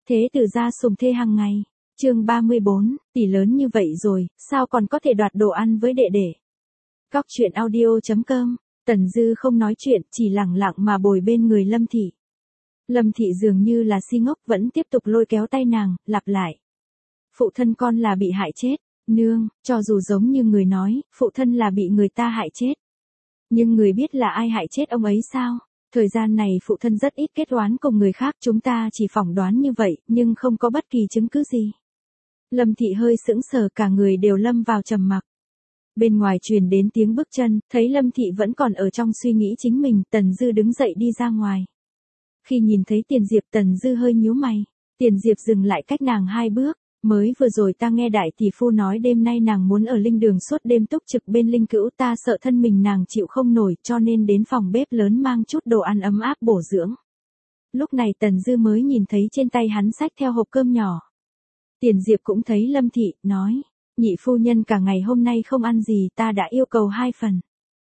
Thế tử gia sủng thê hàng ngày. Chương 34, tỷ lớn như vậy rồi, sao còn có thể đoạt đồ ăn với đệ đệ. Góc truyện audio.com. Tần Dư không nói chuyện, chỉ lẳng lặng mà bồi bên người Lâm Thị. Lâm Thị dường như là si ngốc, vẫn tiếp tục lôi kéo tay nàng, lặp lại. Phụ thân con là bị hại chết. Nương, cho dù giống như người nói, phụ thân là bị người ta hại chết. Nhưng người biết là ai hại chết ông ấy sao? Thời gian này phụ thân rất ít kết oán cùng người khác, chúng ta chỉ phỏng đoán như vậy, nhưng không có bất kỳ chứng cứ gì. Lâm Thị hơi sững sờ, cả người đều lâm vào trầm mặc. Bên ngoài truyền đến tiếng bước chân, thấy Lâm Thị vẫn còn ở trong suy nghĩ chính mình, Tần Dư đứng dậy đi ra ngoài. Khi nhìn thấy Tiền Diệp, Tần Dư hơi nhíu mày. Tiền Diệp dừng lại cách nàng 2 bước. Mới vừa rồi ta nghe đại tỷ phu nói đêm nay nàng muốn ở linh đường suốt đêm túc trực bên linh cữu, ta sợ thân mình nàng chịu không nổi, cho nên đến phòng bếp lớn mang chút đồ ăn ấm áp bổ dưỡng. Lúc này Tần Dư mới nhìn thấy trên tay hắn xách theo hộp cơm nhỏ. Tiền Diệp cũng thấy Lâm Thị, nói, nhị phu nhân cả ngày hôm nay không ăn gì, ta đã yêu cầu 2 phần.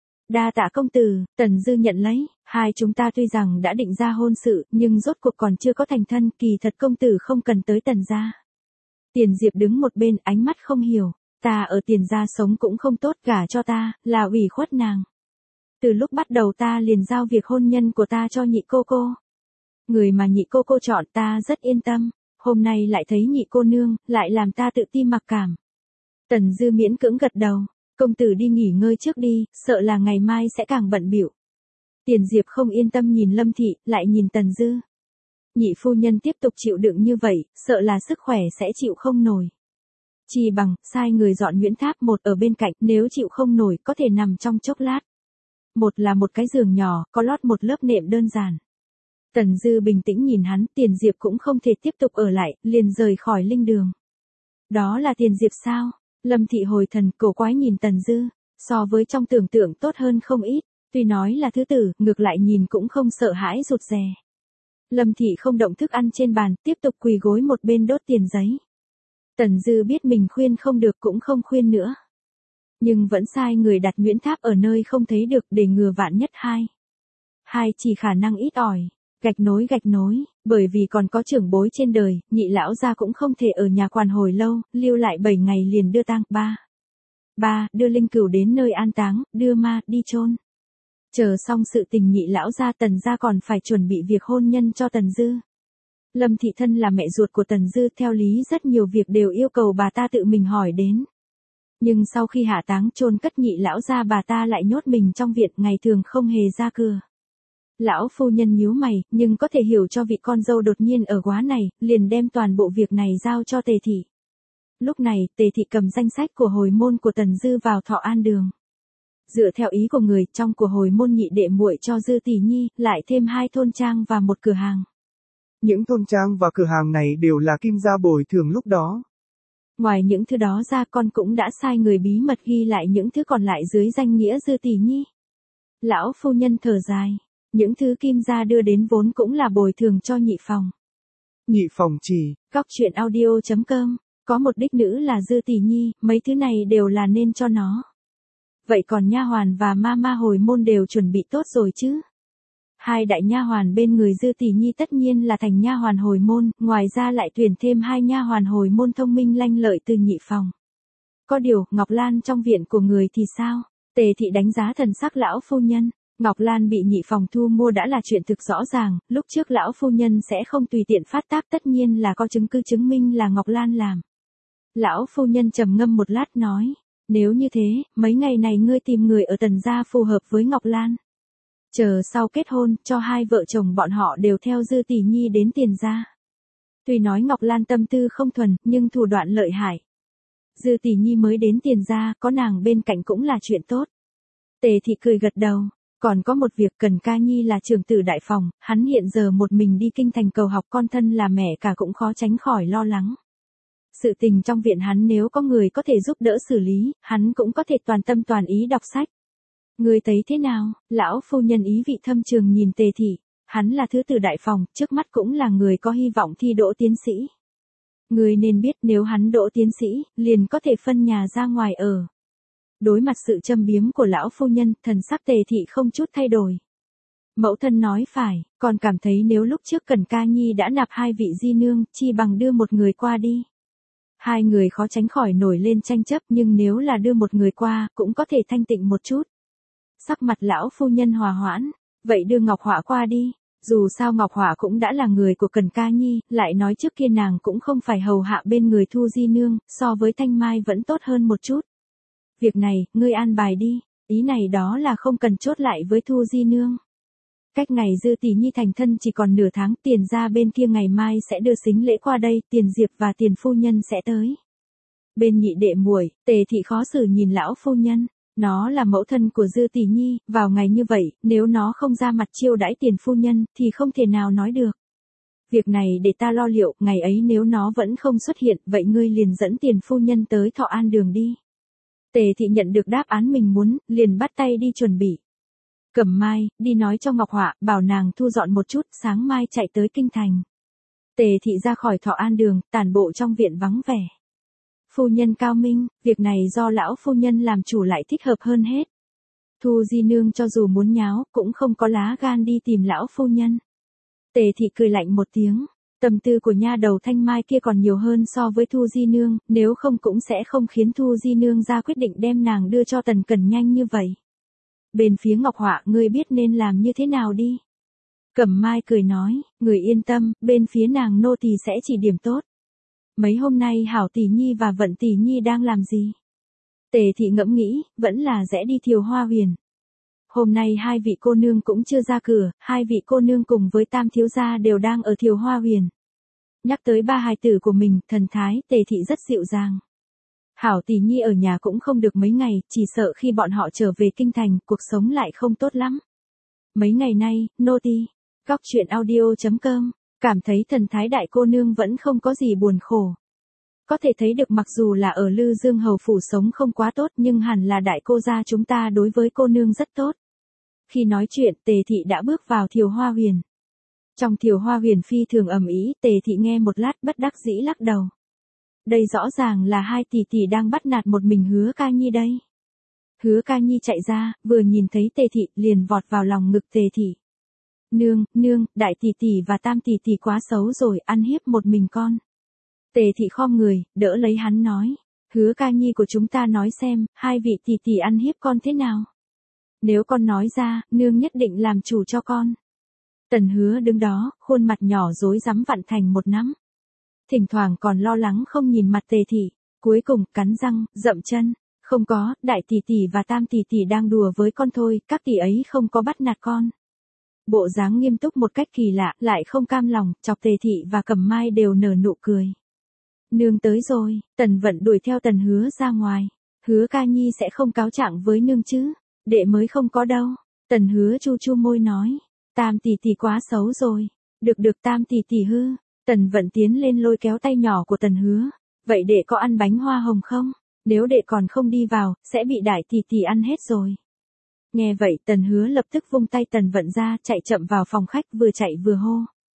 Đa tạ công tử. Tần Dư nhận lấy. Hai chúng ta tuy rằng đã định ra hôn sự, nhưng rốt cuộc còn chưa có thành thân, kỳ thật công tử không cần tới Tần gia. Tiền Diệp đứng một bên, ánh mắt không hiểu. Ta ở Tiền gia sống cũng không tốt, gả cho ta là ủy khuất nàng. Từ lúc bắt đầu ta liền giao việc hôn nhân của ta cho nhị cô cô. Người mà nhị cô cô chọn ta rất yên tâm. Hôm nay lại thấy nhị cô nương, lại làm ta tự ti mặc cảm. Tần Dư miễn cưỡng gật đầu. Công tử đi nghỉ ngơi trước đi, sợ là ngày mai sẽ càng bận bịu. Tiền Diệp không yên tâm nhìn Lâm Thị, lại nhìn Tần Dư. Nhị phu nhân tiếp tục chịu đựng như vậy, sợ là sức khỏe sẽ chịu không nổi. Chỉ bằng, sai người dọn Nguyễn Tháp một ở bên cạnh, nếu chịu không nổi có thể nằm trong chốc lát. Một là một cái giường nhỏ, có lót một lớp nệm đơn giản. Tần Dư bình tĩnh nhìn hắn, Tiền Diệp cũng không thể tiếp tục ở lại, liền rời khỏi linh đường. Đó là Tiền Diệp sao? Lâm Thị hồi thần, cổ quái nhìn Tần Dư, so với trong tưởng tượng tốt hơn không ít, tuy nói là thứ tử, ngược lại nhìn cũng không sợ hãi rụt rè. Lâm Thị không động thức ăn trên bàn, tiếp tục quỳ gối một bên đốt tiền giấy. Tần Dư biết mình khuyên không được cũng không khuyên nữa. Nhưng vẫn sai người đặt Nguyễn Tháp ở nơi không thấy được để ngừa vạn nhất hai. Hai chỉ khả năng ít ỏi. Gạch nối, bởi vì còn có trưởng bối trên đời, nhị lão gia cũng không thể ở nhà quan hồi lâu, lưu lại 7 ngày liền đưa tang. 3. Đưa linh cửu đến nơi an táng, đưa ma đi chôn. Chờ xong sự tình nhị lão gia Tần gia còn phải chuẩn bị việc hôn nhân cho Tần Dư. Lâm Thị thân là mẹ ruột của Tần Dư, theo lý rất nhiều việc đều yêu cầu bà ta tự mình hỏi đến. Nhưng sau khi hạ táng chôn cất nhị lão gia, bà ta lại nhốt mình trong viện, ngày thường không hề ra cửa. Lão phu nhân nhíu mày, nhưng có thể hiểu cho vị con dâu đột nhiên ở quá này, liền đem toàn bộ việc này giao cho Tề Thị. Lúc này, Tề Thị cầm danh sách của hồi môn của Tần Dư vào Thọ An Đường. Dựa theo ý của người, trong của hồi môn nhị đệ muội cho Dư tỷ nhi, lại thêm 2 thôn trang và 1 cửa hàng. Những thôn trang và cửa hàng này đều là Kim gia bồi thường lúc đó. Ngoài những thứ đó ra, con cũng đã sai người bí mật ghi lại những thứ còn lại dưới danh nghĩa Dư tỷ nhi. Lão phu nhân thở dài. Những thứ Kim gia đưa đến vốn cũng là bồi thường cho nhị phòng. Nhị phòng chỉ. Góc truyện audio.com. Có một đích nữ là Dư tỷ nhi, mấy thứ này đều là nên cho nó. Vậy còn nha hoàn và ma hồi môn đều chuẩn bị tốt rồi chứ? 2 đại nha hoàn bên người Dư tỷ nhi tất nhiên là thành nha hoàn hồi môn, ngoài ra lại tuyển thêm 2 nha hoàn hồi môn thông minh lanh lợi từ nhị phòng. Có điều, Ngọc Lan trong viện của người thì sao? Tề Thị đánh giá thần sắc lão phu nhân. Ngọc Lan bị nhị phòng thu mua đã là chuyện thực rõ ràng, lúc trước lão phu nhân sẽ không tùy tiện phát tác, tất nhiên là có chứng cứ chứng minh là Ngọc Lan làm. Lão phu nhân trầm ngâm một lát nói, nếu như thế, mấy ngày này ngươi tìm người ở Tần gia phù hợp với Ngọc Lan. Chờ sau kết hôn, cho 2 vợ chồng bọn họ đều theo Dư tỷ nhi đến Tiền gia. Tuy nói Ngọc Lan tâm tư không thuần, nhưng thủ đoạn lợi hại. Dư tỷ nhi mới đến Tiền gia, có nàng bên cạnh cũng là chuyện tốt. Tề Thị cười gật đầu. Còn có một việc, Cần Ca Nhi là trưởng tử đại phòng, hắn hiện giờ một mình đi kinh thành cầu học, con thân là mẹ cả cũng khó tránh khỏi lo lắng. Sự tình trong viện hắn nếu có người có thể giúp đỡ xử lý, hắn cũng có thể toàn tâm toàn ý đọc sách. Người thấy thế nào? Lão phu nhân ý vị thâm trường nhìn Tề Thị, hắn là thứ tử đại phòng, trước mắt cũng là người có hy vọng thi đỗ tiến sĩ. Người nên biết nếu hắn đỗ tiến sĩ, liền có thể phân nhà ra ngoài ở. Đối mặt sự châm biếm của lão phu nhân, thần sắc Tề Thị không chút thay đổi. Mẫu thân nói phải, con cảm thấy nếu lúc trước Cần Ca Nhi đã nạp hai vị di nương, chi bằng đưa một người qua đi. Hai người khó tránh khỏi nổi lên tranh chấp, nhưng nếu là đưa một người qua, cũng có thể thanh tịnh một chút. Sắc mặt lão phu nhân hòa hoãn, vậy đưa Ngọc Họa qua đi. Dù sao Ngọc Họa cũng đã là người của Cần Ca Nhi, lại nói trước kia nàng cũng không phải hầu hạ bên người Thu Di Nương, so với Thanh Mai vẫn tốt hơn một chút. Việc này, ngươi an bài đi, ý này đó là không cần chốt lại với Thu Di Nương. Cách ngày Dư Tỷ Nhi thành thân chỉ còn nửa tháng, Tiền ra bên kia ngày mai sẽ đưa sính lễ qua đây, Tiền Diệp và Tiền phu nhân sẽ tới. Bên nhị đệ muội, Tề thị khó xử nhìn lão phu nhân. Nó là mẫu thân của Dư Tỷ Nhi, vào ngày như vậy, nếu nó không ra mặt chiêu đãi Tiền phu nhân, thì không thể nào nói được. Việc này để ta lo liệu, ngày ấy nếu nó vẫn không xuất hiện, vậy ngươi liền dẫn Tiền phu nhân tới Thọ An đường đi. Tề thị nhận được đáp án mình muốn, liền bắt tay đi chuẩn bị. Cẩm Mai, đi nói cho Ngọc Họa, bảo nàng thu dọn một chút, sáng mai chạy tới kinh thành. Tề thị ra khỏi Thọ An đường, tản bộ trong viện vắng vẻ. Phu nhân cao minh, việc này do lão phu nhân làm chủ lại thích hợp hơn hết. Thu Di Nương cho dù muốn nháo, cũng không có lá gan đi tìm lão phu nhân. Tề thị cười lạnh một tiếng, tâm tư của nha đầu Thanh Mai kia còn nhiều hơn so với Thu Di Nương, nếu không cũng sẽ không khiến Thu Di Nương ra quyết định đem nàng đưa cho Tần Cẩn nhanh như vậy. Bên phía Ngọc Họa, ngươi biết nên làm như thế nào đi. Cẩm Mai cười nói, người yên tâm, bên phía nàng nô tỳ sẽ chỉ điểm tốt. Mấy hôm nay Hảo Tỷ Nhi và Vận Tỷ Nhi đang làm gì? Tề thị ngẫm nghĩ, vẫn là rẽ đi Thiều Hoa Huyền. Hôm nay hai vị cô nương cũng chưa ra cửa, hai vị cô nương cùng với Tam thiếu gia đều đang ở Thiều Hoa Huyền. Nhắc tới ba hài tử của mình, thần thái, Tề thị rất dịu dàng. Hảo Tỷ Nhi ở nhà cũng không được mấy ngày, chỉ sợ khi bọn họ trở về kinh thành, cuộc sống lại không tốt lắm. Mấy ngày nay, nô tỳ, Góc Truyện Audio.com, cảm thấy thần thái đại cô nương vẫn không có gì buồn khổ. Có thể thấy được mặc dù là ở Lư Dương hầu phủ sống không quá tốt, nhưng hẳn là đại cô gia chúng ta đối với cô nương rất tốt. Khi nói chuyện, Tề thị đã bước vào Thiều Hoa Huyền. Trong Thiều Hoa Huyền phi thường ầm ĩ, Tề thị nghe một lát bất đắc dĩ lắc đầu. Đây rõ ràng là hai tỷ tỷ đang bắt nạt một mình Hứa Ca Nhi đây. Hứa Ca Nhi chạy ra, vừa nhìn thấy Tề thị, liền vọt vào lòng ngực Tề thị. Nương, đại tỷ tỷ và Tam tỷ tỷ quá xấu rồi, ăn hiếp một mình con. Tề thị khom người, đỡ lấy hắn nói. Hứa Ca Nhi của chúng ta nói xem, hai vị tỷ tỷ ăn hiếp con thế nào. Nếu con nói ra, nương nhất định làm chủ cho con. Tần Hứa đứng đó, khuôn mặt nhỏ rối rắm vặn thành một nắm. Thỉnh thoảng còn lo lắng không nhìn mặt Tề thị, cuối cùng cắn răng, dậm chân. Không có, đại tỷ tỷ và Tam tỷ tỷ đang đùa với con thôi, các tỷ ấy không có bắt nạt con. Bộ dáng nghiêm túc một cách kỳ lạ, lại không cam lòng, chọc Tề thị và Cẩm Mai đều nở nụ cười. Nương tới rồi, Tần Vận đuổi theo Tần Hứa ra ngoài. Hứa Ca Nhi sẽ không cáo trạng với nương chứ, đệ mới không có đâu. Tần Hứa chu chu môi nói, Tam tỷ tỷ quá xấu rồi. Được Tam tỷ tỷ hư. Tần Vận tiến lên lôi kéo tay nhỏ của Tần Hứa. Vậy đệ có ăn bánh hoa hồng không? Nếu đệ còn không đi vào, sẽ bị đại tỷ tỷ ăn hết rồi. Nghe vậy Tần Hứa lập tức vung tay Tần Vận ra, chạy chậm vào phòng khách, vừa chạy vừa hô.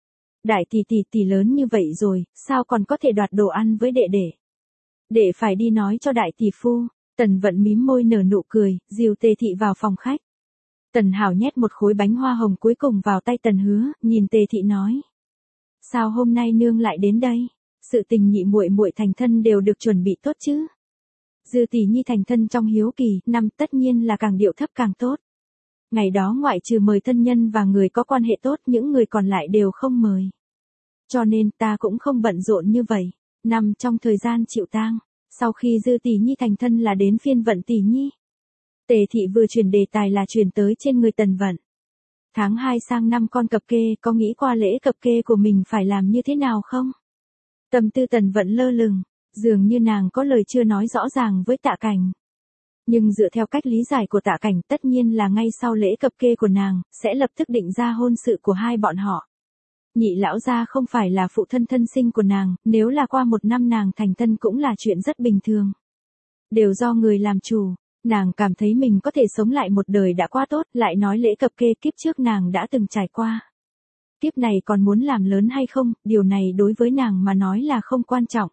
Đại tỷ tỷ lớn như vậy rồi, sao còn có thể đoạt đồ ăn với đệ đệ? Đệ phải đi nói cho đại tỷ phu. Tần Vận mím môi nở nụ cười, dìu Tề thị vào phòng khách. Tần Hảo nhét một khối bánh hoa hồng cuối cùng vào tay Tần Hứa, nhìn Tề thị nói. Sao hôm nay nương lại đến đây? Sự tình nhị muội muội thành thân đều được chuẩn bị tốt chứ? Dư Tỷ Nhi thành thân trong hiếu kỳ, năm tất nhiên là càng điệu thấp càng tốt. Ngày đó ngoại trừ mời thân nhân và người có quan hệ tốt, những người còn lại đều không mời. Cho nên ta cũng không bận rộn như vậy. Nằm trong thời gian chịu tang, sau khi Dư Tỷ Nhi thành thân là đến phiên Vận Tỷ Nhi. Tề thị vừa chuyển đề tài là chuyển tới trên người Tần Vận. Tháng 2 sang năm con cập kê, có nghĩ qua lễ cập kê của mình phải làm như thế nào không? Tâm tư Tần Vận lơ lửng, dường như nàng có lời chưa nói rõ ràng với Tạ Cảnh. Nhưng dựa theo cách lý giải của Tạ Cảnh, tất nhiên là ngay sau lễ cập kê của nàng, sẽ lập tức định ra hôn sự của hai bọn họ. Nhị lão gia không phải là phụ thân thân sinh của nàng, nếu là qua một năm nàng thành thân cũng là chuyện rất bình thường. Đều do người làm chủ, nàng cảm thấy mình có thể sống lại một đời đã quá tốt, lại nói lễ cập kê kiếp trước nàng đã từng trải qua. Kiếp này còn muốn làm lớn hay không, điều này đối với nàng mà nói là không quan trọng.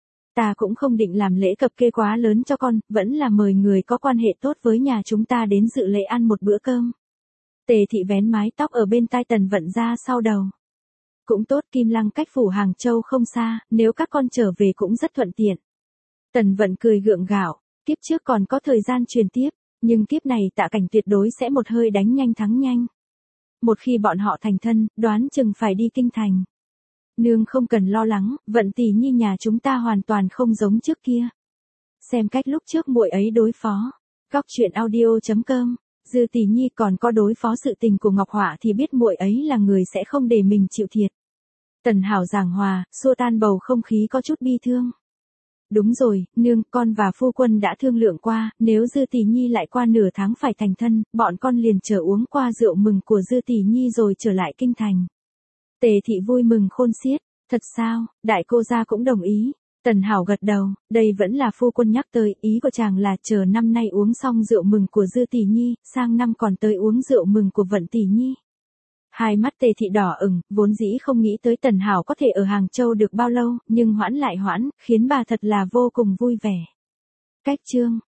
Ta cũng không định làm lễ cập kê quá lớn cho con, vẫn là mời người có quan hệ tốt với nhà chúng ta đến dự lễ ăn một bữa cơm. Tề thị vén mái tóc ở bên tai Tần Vận ra sau đầu. Cũng tốt, Kim Lăng cách phủ Hàng Châu không xa, nếu các con trở về cũng rất thuận tiện. Tần Vận cười gượng gạo, kiếp trước còn có thời gian truyền tiếp, nhưng kiếp này Tạ Cảnh tuyệt đối sẽ một hơi đánh nhanh thắng nhanh. Một khi bọn họ thành thân, đoán chừng phải đi kinh thành. Nương không cần lo lắng, Vận tỷ nhi nhà chúng ta hoàn toàn không giống trước kia. Xem cách lúc trước muội ấy đối phó. Góc truyện audio.com. Dư tỷ nhi còn có đối phó sự tình của Ngọc Họa thì biết muội ấy là người sẽ không để mình chịu thiệt. Tần Hảo giảng hòa, xua tan bầu không khí có chút bi thương. Đúng rồi, nương, con và phu quân đã thương lượng qua, nếu Dư tỷ nhi lại qua nửa tháng phải thành thân, bọn con liền chờ uống qua rượu mừng của Dư tỷ nhi rồi trở lại kinh thành. Tề thị vui mừng khôn xiết, thật sao, đại cô gia cũng đồng ý. Tần Hảo gật đầu, đây vẫn là phu quân nhắc tới, ý của chàng là chờ năm nay uống xong rượu mừng của Dư tỷ nhi, sang năm còn tới uống rượu mừng của Vận tỷ nhi. Hai mắt Tề thị đỏ ửng, vốn dĩ không nghĩ tới Tần Hảo có thể ở Hàng Châu được bao lâu, nhưng hoãn lại hoãn, khiến bà thật là vô cùng vui vẻ. Cách chương